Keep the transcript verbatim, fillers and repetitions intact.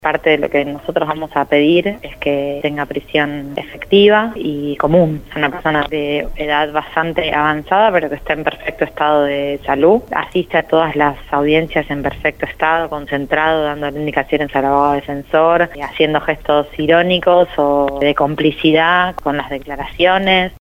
Parte de lo que nosotros vamos a pedir es que tenga prisión efectiva y común. Es una persona de edad bastante avanzada, pero que está en perfecto estado de salud. Asiste a todas las audiencias en perfecto estado, concentrado, dando indicaciones al abogado defensor, haciendo gestos irónicos o de complicidad con las declaraciones.